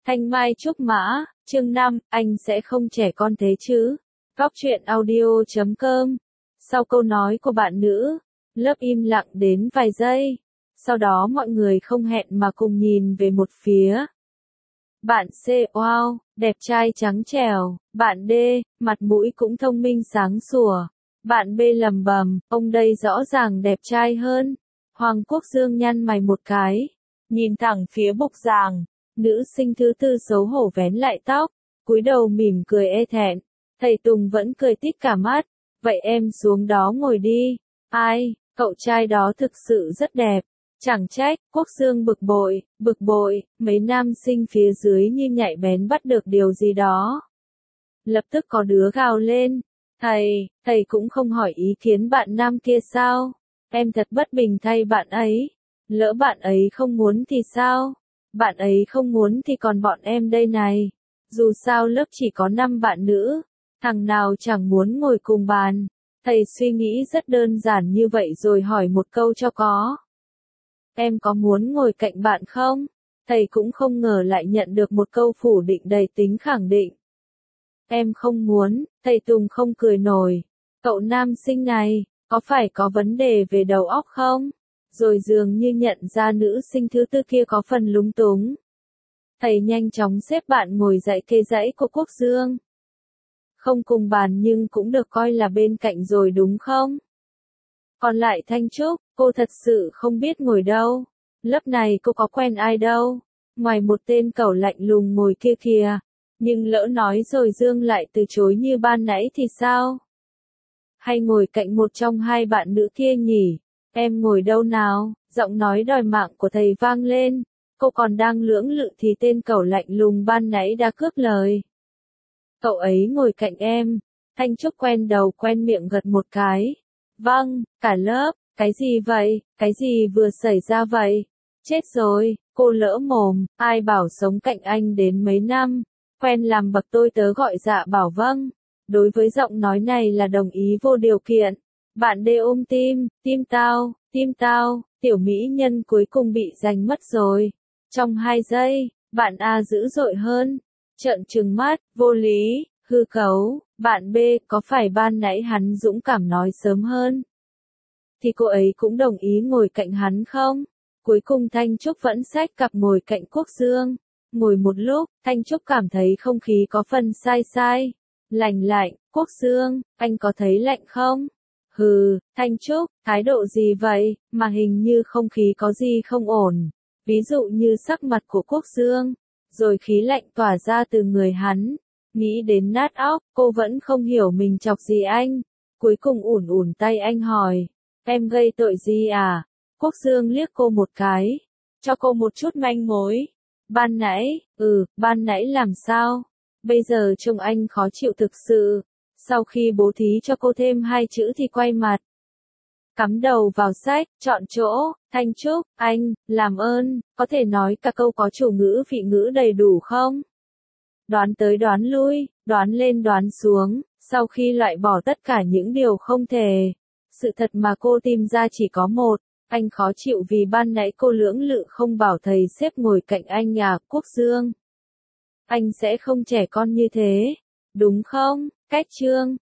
Thanh Mai Trúc Mã, chương 5, anh sẽ không trẻ con thế chứ. Góc truyện audio.com. Sau câu nói của bạn nữ, lớp im lặng đến vài giây. Sau đó mọi người không hẹn mà cùng nhìn về một phía. Bạn C, wow, đẹp trai trắng trẻo. Bạn D, mặt mũi cũng thông minh sáng sủa. Bạn B lầm bầm, ông đây rõ ràng đẹp trai hơn. Hoàng Quốc Dương nhăn mày một cái, nhìn thẳng phía bục giảng. Nữ sinh thứ tư xấu hổ vén lại tóc, cúi đầu mỉm cười e thẹn. Thầy Tùng vẫn cười tít cả mắt. Vậy em xuống đó ngồi đi. Ai, cậu trai đó thực sự rất đẹp. Chẳng trách, Quốc Dương bực bội, mấy nam sinh phía dưới như nhạy bén bắt được điều gì đó. Lập tức có đứa gào lên. Thầy cũng không hỏi ý kiến bạn nam kia sao? Em thật bất bình thay bạn ấy. Lỡ bạn ấy không muốn thì sao? Bạn ấy không muốn thì còn bọn em đây này. Dù sao lớp chỉ có 5 bạn nữ. Thằng nào chẳng muốn ngồi cùng bàn. Thầy suy nghĩ rất đơn giản như vậy rồi hỏi một câu cho có. Em có muốn ngồi cạnh bạn không? Thầy cũng không ngờ lại nhận được một câu phủ định đầy tính khẳng định. Em không muốn, thầy Tùng không cười nổi. Cậu nam sinh này, có phải có vấn đề về đầu óc không? Rồi dường như nhận ra nữ sinh thứ tư kia có phần lúng túng. Thầy nhanh chóng xếp bạn ngồi dãy kế dãy của Quốc Dương. Không cùng bàn nhưng cũng được coi là bên cạnh rồi đúng không? Còn lại Thanh Trúc, cô thật sự không biết ngồi đâu. Lớp này cô có quen ai đâu. Ngoài một tên cẩu lạnh lùng ngồi kia kìa. Nhưng lỡ nói rồi Dương lại từ chối như ban nãy thì sao? Hay ngồi cạnh một trong hai bạn nữ kia nhỉ? Em ngồi đâu nào? Giọng nói đòi mạng của thầy vang lên. Cô còn đang lưỡng lự thì tên cẩu lạnh lùng ban nãy đã cướp lời. Cậu ấy ngồi cạnh em. Thanh Trúc quen đầu quen miệng gật một cái. Vâng, cả lớp. Cái gì vậy? Cái gì vừa xảy ra vậy? Chết rồi, cô lỡ mồm. Ai bảo sống cạnh anh đến mấy năm? Quen làm bậc tôi tớ gọi dạ bảo vâng. Đối với giọng nói này là đồng ý vô điều kiện. Bạn D ôm tim tao, tiểu mỹ nhân cuối cùng bị giành mất rồi. Trong 2 giây, bạn A dữ dội hơn. Trợn trừng mắt, vô lý, hư cấu. Bạn B, có phải ban nãy hắn dũng cảm nói sớm hơn? Thì cô ấy cũng đồng ý ngồi cạnh hắn không? Cuối cùng Thanh Trúc vẫn xách cặp ngồi cạnh Quốc Dương. Ngồi một lúc, Thanh Trúc cảm thấy không khí có phần sai. Lạnh, Quốc Dương, anh có thấy lạnh không? Hừ, Thanh Trúc, thái độ gì vậy, mà hình như không khí có gì không ổn. Ví dụ như sắc mặt của Quốc Dương, rồi khí lạnh tỏa ra từ người hắn. Nghĩ đến nát óc, cô vẫn không hiểu mình chọc gì anh. Cuối cùng ủn tay anh hỏi, em gây tội gì à? Quốc Dương liếc cô một cái, cho cô một chút manh mối. Ban nãy làm sao? Bây giờ trông anh khó chịu thực sự. Sau khi bố thí cho cô thêm 2 chữ thì quay mặt. Cắm đầu vào sách, chọn chỗ. Thanh Trúc, anh, làm ơn, có thể nói cả câu có chủ ngữ vị ngữ đầy đủ không? Đoán tới đoán lui, đoán lên đoán xuống, sau khi loại bỏ tất cả những điều không thể. Sự thật mà cô tìm ra chỉ có một. Anh khó chịu vì ban nãy cô lưỡng lự không bảo thầy xếp ngồi cạnh anh à, Quốc Dương. Anh sẽ không trẻ con như thế, đúng không? Cách chương